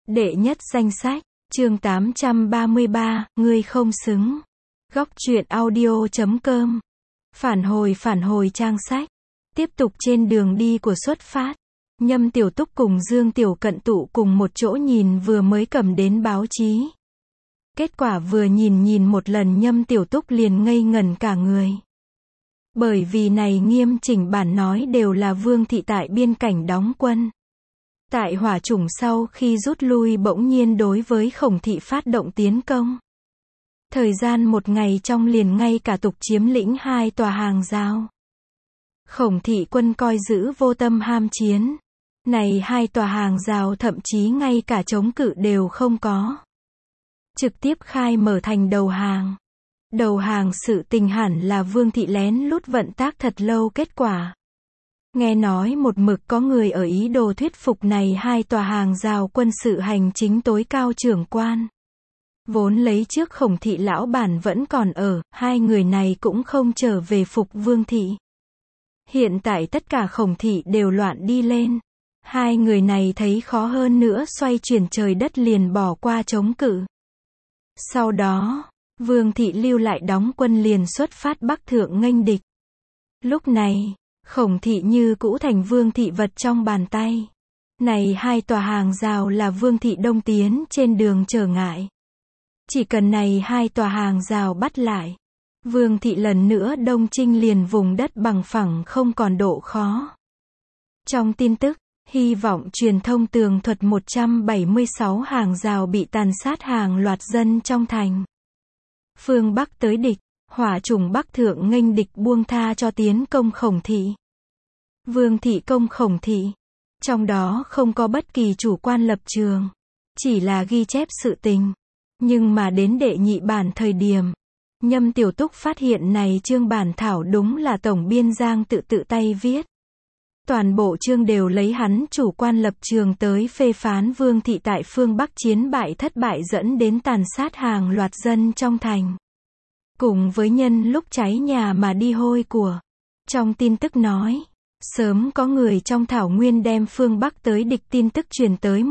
Đệ nhất danh sách, chương 833, ngươi không xứng. Góc truyện audio.com. Phản hồi trang sách. Tiếp tục trên đường đi của xuất phát. Nhâm Tiểu Túc cùng Dương Tiểu Cận tụ cùng một chỗ nhìn vừa mới cầm đến báo chí. Kết quả vừa nhìn một lần Nhâm Tiểu Túc liền ngây ngẩn cả người. Bởi vì này nghiêm chỉnh bản nói đều là Vương thị tại biên cảnh đóng quân. Tại hỏa chủng sau khi rút lui bỗng nhiên đối với Khổng thị phát động tiến công. Thời gian một ngày trong liền ngay cả tục chiếm lĩnh 2 tòa hàng rào. Khổng thị quân coi giữ vô tâm ham chiến. Này 2 tòa hàng rào thậm chí ngay cả chống cự đều không có. Trực tiếp khai mở thành đầu hàng. Đầu hàng sự tình hẳn là Vương thị lén lút vận tác thật lâu kết quả. Nghe nói một mực có người ở ý đồ thuyết phục này 2 tòa hàng rào quân sự hành chính tối cao trưởng quan. Vốn lấy trước Khổng thị lão bản vẫn còn ở, 2 người này cũng không trở về phục Vương thị. Hiện tại tất cả Khổng thị đều loạn đi lên. 2 người này thấy khó hơn nữa xoay chuyển trời đất liền bỏ qua chống cự. Sau đó, Vương thị lưu lại đóng quân liền xuất phát bắc thượng nghênh địch. Lúc này, Khổng thị như cũ thành Vương thị vật trong bàn tay. Này 2 tòa hàng rào là Vương thị đông tiến trên đường trở ngại. Chỉ cần này 2 tòa hàng rào bắt lại, Vương thị lần nữa đông chinh liền vùng đất bằng phẳng không còn độ khó. Trong tin tức, hy vọng truyền thông tường thuật 176 hàng rào bị tàn sát hàng loạt dân trong thành. Phương Bắc tới địch, hỏa chủng Bắc thượng nghênh địch buông tha cho tiến công Khổng thị. Vương thị công Khổng thị. Trong đó không có bất kỳ chủ quan lập trường. Chỉ là ghi chép sự tình. Nhưng mà đến đệ nhị bản thời điểm, Nhâm Tiểu Túc phát hiện này chương bản thảo đúng là tổng biên Giang tự tay viết. Toàn bộ chương đều lấy hắn chủ quan lập trường tới phê phán Vương thị tại phương Bắc chiến bại thất bại dẫn đến tàn sát hàng loạt dân trong thành. Cùng với nhân lúc cháy nhà mà đi hôi của. Trong tin tức nói, sớm có người trong thảo nguyên đem phương Bắc tới địch tin tức truyền tới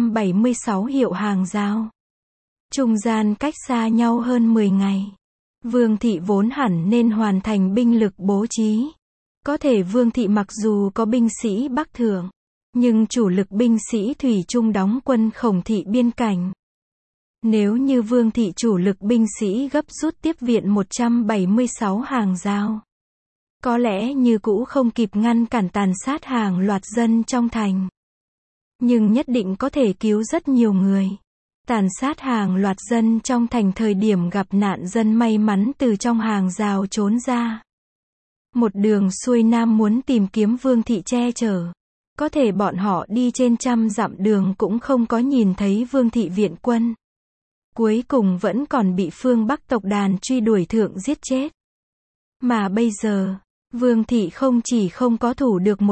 176 hiệu hàng rào. Trung gian cách xa nhau hơn 10 ngày. Vương thị vốn hẳn nên hoàn thành binh lực bố trí. Có thể Vương thị mặc dù có binh sĩ Bắc thượng, nhưng chủ lực binh sĩ thủy chung đóng quân Khổng thị biên cảnh. Nếu như Vương thị chủ lực binh sĩ gấp rút tiếp viện 176 hàng rào, có lẽ như cũ không kịp ngăn cản tàn sát hàng loạt dân trong thành. Nhưng nhất định có thể cứu rất nhiều người. Tàn sát hàng loạt dân trong thành thời điểm gặp nạn dân may mắn từ trong hàng rào trốn ra. Một đường xuôi nam muốn tìm kiếm Vương thị che chở. Có thể bọn họ đi trên trăm dặm đường cũng không có nhìn thấy Vương thị viện quân. Cuối cùng vẫn còn bị phương Bắc tộc đàn truy đuổi thượng giết chết. Mà bây giờ, Vương thị không chỉ không có thủ được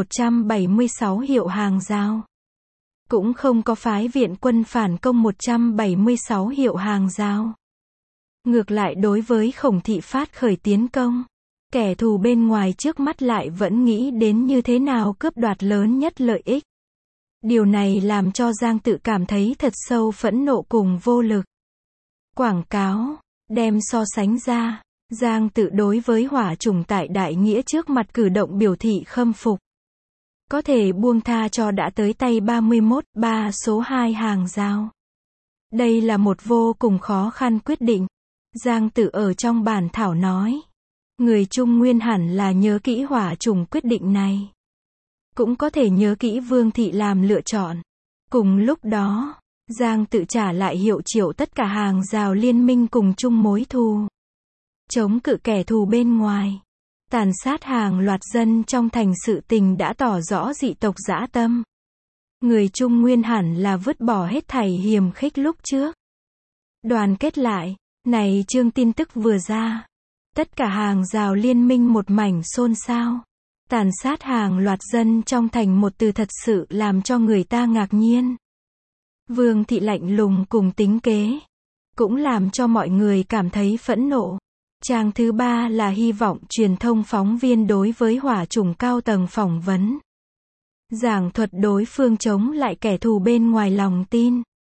176 hiệu hàng rào, cũng không có phái viện quân phản công 176 hiệu hàng rào. Ngược lại đối với Khổng thị phát khởi tiến công, kẻ thù bên ngoài trước mắt lại vẫn nghĩ đến như thế nào cướp đoạt lớn nhất lợi ích. Điều này làm cho Giang tự cảm thấy thật sâu phẫn nộ cùng vô lực. Quảng cáo, đem so sánh ra, Giang tự đối với hỏa chủng tại đại nghĩa trước mặt cử động biểu thị khâm phục. Có thể buông tha cho đã tới tay 31/3 số 2 hàng rào. Đây là một vô cùng khó khăn quyết định. Giang tự ở trong bản thảo nói. Người Trung Nguyên hẳn là nhớ kỹ hỏa chủng quyết định này. Cũng có thể nhớ kỹ Vương thị làm lựa chọn. Cùng lúc đó, Giang tự trả lại hiệu triệu tất cả hàng rào liên minh cùng chung mối thù. Chống cự kẻ thù bên ngoài. Tàn sát hàng loạt dân trong thành sự tình đã tỏ rõ dị tộc dã tâm. Người Trung Nguyên hẳn là vứt bỏ hết thảy hiềm khích lúc trước. Đoàn kết lại, này chương tin tức vừa ra. Tất cả hàng rào liên minh một mảnh xôn xao. Tàn sát hàng loạt dân trong thành một từ thật sự làm cho người ta ngạc nhiên. Vương thị lạnh lùng cùng tính kế. Cũng làm cho mọi người cảm thấy phẫn nộ. Trang thứ 3 là hy vọng truyền thông phóng viên đối với hỏa chủng cao tầng phỏng vấn. Giảng thuật đối phương chống lại kẻ thù bên ngoài lòng tin.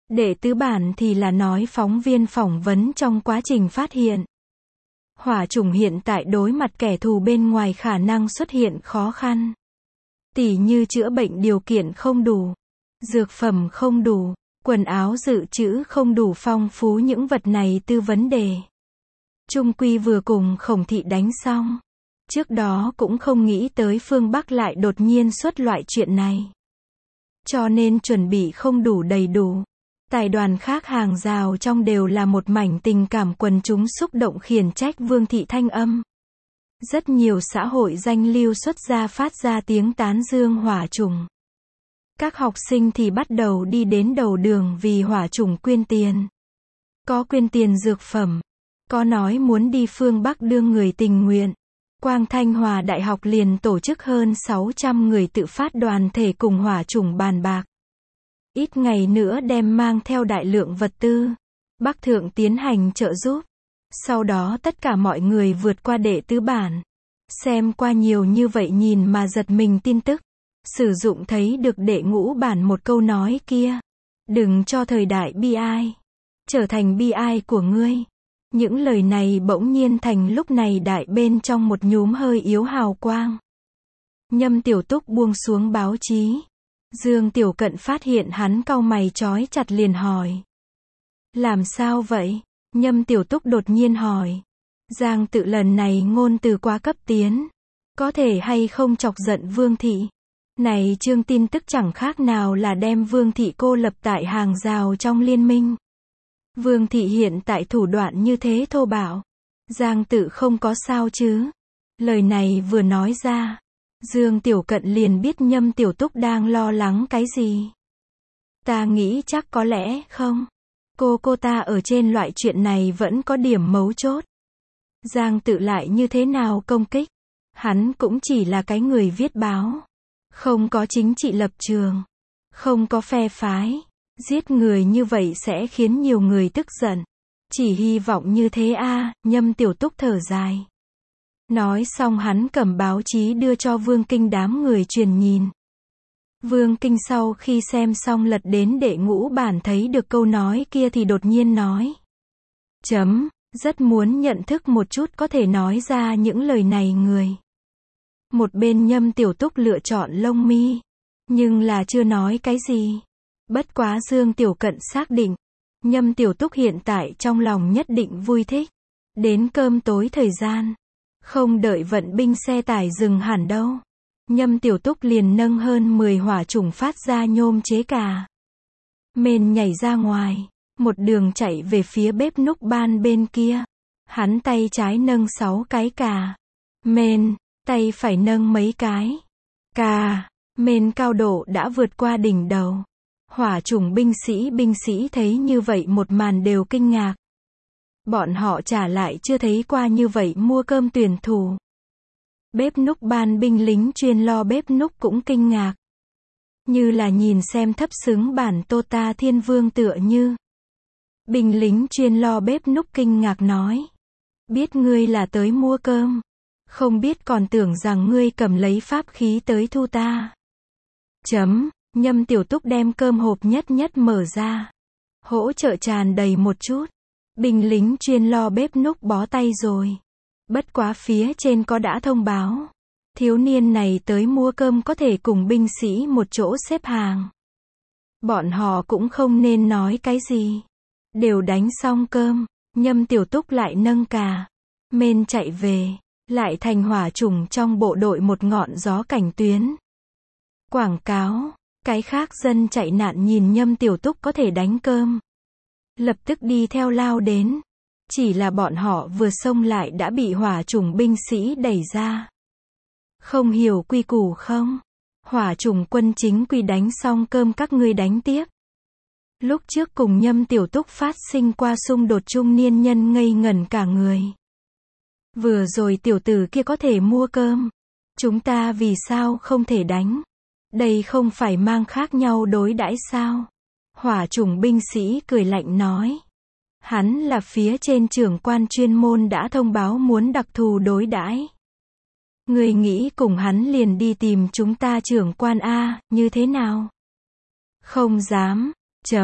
Đệ tứ bản thì là nói phóng viên phỏng vấn trong quá trình phát hiện. Hỏa chủng hiện tại đối mặt kẻ thù bên ngoài khả năng xuất hiện khó khăn. Tỉ như chữa bệnh điều kiện không đủ, dược phẩm không đủ, quần áo dự trữ không đủ phong phú, những vật này tư vấn đề. Trung quy vừa cùng Khổng Thị đánh xong. Trước đó cũng không nghĩ tới phương Bắc lại đột nhiên xuất loại chuyện này. Cho nên chuẩn bị không đủ đầy đủ. Tài đoàn khác hàng rào trong đều là một mảnh tình cảm, quần chúng xúc động khiển trách Vương Thị thanh âm. Rất nhiều xã hội danh lưu xuất ra phát ra tiếng tán dương hỏa chủng. Các học sinh thì bắt đầu đi đến đầu đường vì hỏa chủng quyên tiền. Có quyên tiền dược phẩm, có nói muốn đi phương Bắc đưa người tình nguyện. Quang Thanh Hòa Đại học liền tổ chức hơn 600 người tự phát đoàn thể cùng hỏa chủng bàn bạc. Ít ngày nữa đem mang theo đại lượng vật tư. Bắc Thượng tiến hành trợ giúp. Sau đó tất cả mọi người vượt qua đệ tứ bản. Xem qua nhiều như vậy nhìn mà giật mình tin tức. Sử dụng thấy được đệ ngũ bản một câu nói kia. Đừng cho thời đại bi ai trở thành bi ai của ngươi. Những lời này bỗng nhiên thành lúc này đại bên trong một nhúm hơi yếu hào quang. Nhâm Tiểu Túc buông xuống báo chí. Dương Tiểu Cận phát hiện hắn cau mày chói chặt liền hỏi. Làm sao vậy? Nhâm Tiểu Túc đột nhiên hỏi. Giang Tự lần này ngôn từ quá cấp tiến. Có thể hay không chọc giận Vương Thị? Này chương tin tức chẳng khác nào là đem Vương Thị cô lập tại hàng rào trong liên minh. Vương Thị hiện tại thủ đoạn như thế thô bạo. Giang Tự không có sao chứ? Lời này vừa nói ra. Dương Tiểu Cận liền biết Nhâm Tiểu Túc đang lo lắng cái gì. Ta nghĩ chắc có lẽ không. Cô ta ở trên loại chuyện này vẫn có điểm mấu chốt. Giang Tự lại như thế nào công kích? Hắn cũng chỉ là cái người viết báo. Không có chính trị lập trường. Không có phe phái. Giết người như vậy sẽ khiến nhiều người tức giận. Chỉ hy vọng như thế a. Nhâm Tiểu Túc thở dài. Nói xong hắn cầm báo chí đưa cho Vương Kinh đám người truyền nhìn. Vương Kinh sau khi xem xong lật đến đệ ngũ bản thấy được câu nói kia thì đột nhiên nói. Rất muốn nhận thức một chút có thể nói ra những lời này người. Một bên Nhâm Tiểu Túc lựa chọn lông mi. Nhưng là chưa nói cái gì. Bất quá Dương Tiểu Cận xác định. Nhâm Tiểu Túc hiện tại trong lòng nhất định vui thích. Đến cơm tối thời gian. Không đợi vận binh xe tải dừng hẳn đâu. Nhâm Tiểu Túc liền nâng hơn 10 hỏa chủng phát ra nhôm chế cà mên nhảy ra ngoài. Một đường chạy về phía bếp núc ban bên kia. Hắn tay trái nâng 6 cái cà mên. Tay phải nâng mấy cái cà mên, cao độ đã vượt qua đỉnh đầu. Hỏa chủng binh sĩ thấy như vậy một màn đều kinh ngạc. Bọn họ trả lại chưa thấy qua như vậy mua cơm tuyển thủ. Bếp núc ban binh lính chuyên lo bếp núc cũng kinh ngạc. Như là nhìn xem thấp xứng bản Tô Ta Thiên Vương tựa như. Binh lính chuyên lo bếp núc kinh ngạc nói. Biết ngươi là tới mua cơm. Không biết còn tưởng rằng ngươi cầm lấy pháp khí tới thu ta. Nhâm Tiểu Túc đem cơm hộp nhất mở ra. Hỗ trợ tràn đầy một chút. Binh lính chuyên lo bếp núc bó tay rồi. Bất quá phía trên có đã thông báo. Thiếu niên này tới mua cơm có thể cùng binh sĩ một chỗ xếp hàng. Bọn họ cũng không nên nói cái gì. Đều đánh xong cơm. Nhâm Tiểu Túc lại nâng cà mên chạy về. Lại thành hỏa chủng trong bộ đội một ngọn gió cảnh tuyến. Quảng cáo. Cái khác dân chạy nạn nhìn Nhâm Tiểu Túc có thể đánh cơm. Lập tức đi theo lao đến. Chỉ là bọn họ vừa xông lại đã bị hỏa chủng binh sĩ đẩy ra. Không hiểu quy củ không? Hỏa chủng quân chính quy đánh xong cơm các ngươi đánh tiếp. Lúc trước cùng Nhâm Tiểu Túc phát sinh qua xung đột, trung niên nhân ngây ngẩn cả người. Vừa rồi tiểu tử kia có thể mua cơm. Chúng ta vì sao không thể đánh? Đây không phải mang khác nhau đối đãi sao? Hỏa chủng binh sĩ cười lạnh nói. Hắn là phía trên trưởng quan chuyên môn đã thông báo muốn đặc thù đối đãi. Người nghĩ cùng hắn liền đi tìm chúng ta trưởng quan A, như thế nào? Không dám.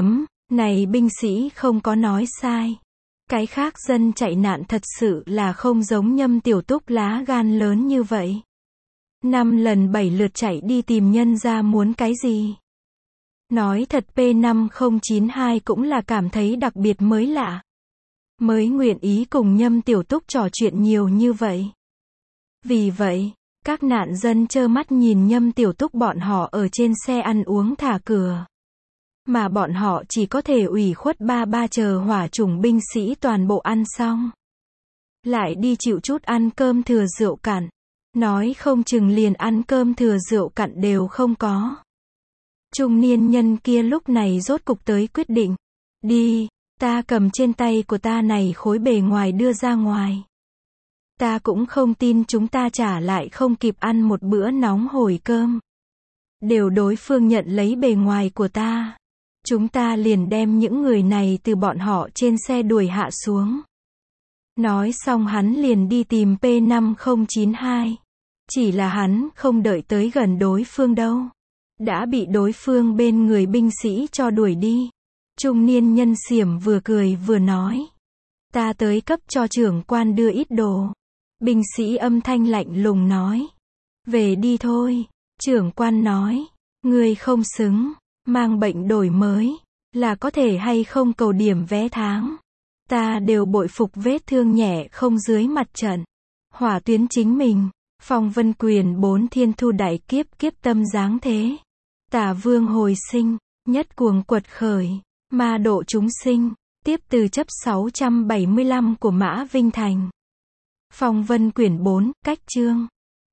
Này binh sĩ không có nói sai. Cái khác dân chạy nạn thật sự là không giống Nhâm Tiểu Túc lá gan lớn như vậy. 5 lần 7 lượt chạy đi tìm nhân ra muốn cái gì. Nói thật P5092 cũng là cảm thấy đặc biệt mới lạ. Mới nguyện ý cùng Nhâm Tiểu Túc trò chuyện nhiều như vậy. Vì vậy, các nạn dân trơ mắt nhìn Nhâm Tiểu Túc bọn họ ở trên xe ăn uống thả cửa. Mà bọn họ chỉ có thể ủy khuất ba chờ hỏa chủng binh sĩ toàn bộ ăn xong. Lại đi chịu chút ăn cơm thừa rượu cạn. Nói không chừng liền ăn cơm thừa rượu cạn đều không có. Trung niên nhân kia lúc này rốt cục tới quyết định. Đi, ta cầm trên tay của ta này khối bề ngoài đưa ra ngoài. Ta cũng không tin chúng ta trả lại không kịp ăn một bữa nóng hổi cơm. Đều đối phương nhận lấy bề ngoài của ta. Chúng ta liền đem những người này từ bọn họ trên xe đuổi hạ xuống. Nói xong hắn liền đi tìm P5092. Chỉ là hắn không đợi tới gần đối phương đâu. Đã bị đối phương bên người binh sĩ cho đuổi đi. Trung niên nhân xiểm vừa cười vừa nói. Ta tới cấp cho trưởng quan đưa ít đồ. Binh sĩ âm thanh lạnh lùng nói. Về đi thôi. Trưởng quan nói. Ngươi không xứng. Mang bệnh đổi mới. Là có thể hay không cầu điểm vé tháng. Ta đều bội phục vết thương nhẹ không dưới mặt trận. Hỏa tuyến chính mình. Phong vân quyền 4 thiên thu đại kiếp kiếp tâm dáng thế. Tả vương hồi sinh. Nhất cuồng quật khởi. Ma độ chúng sinh. Tiếp từ chấp 675 của Mã Vinh Thành. Phong vân quyển 4, cách chương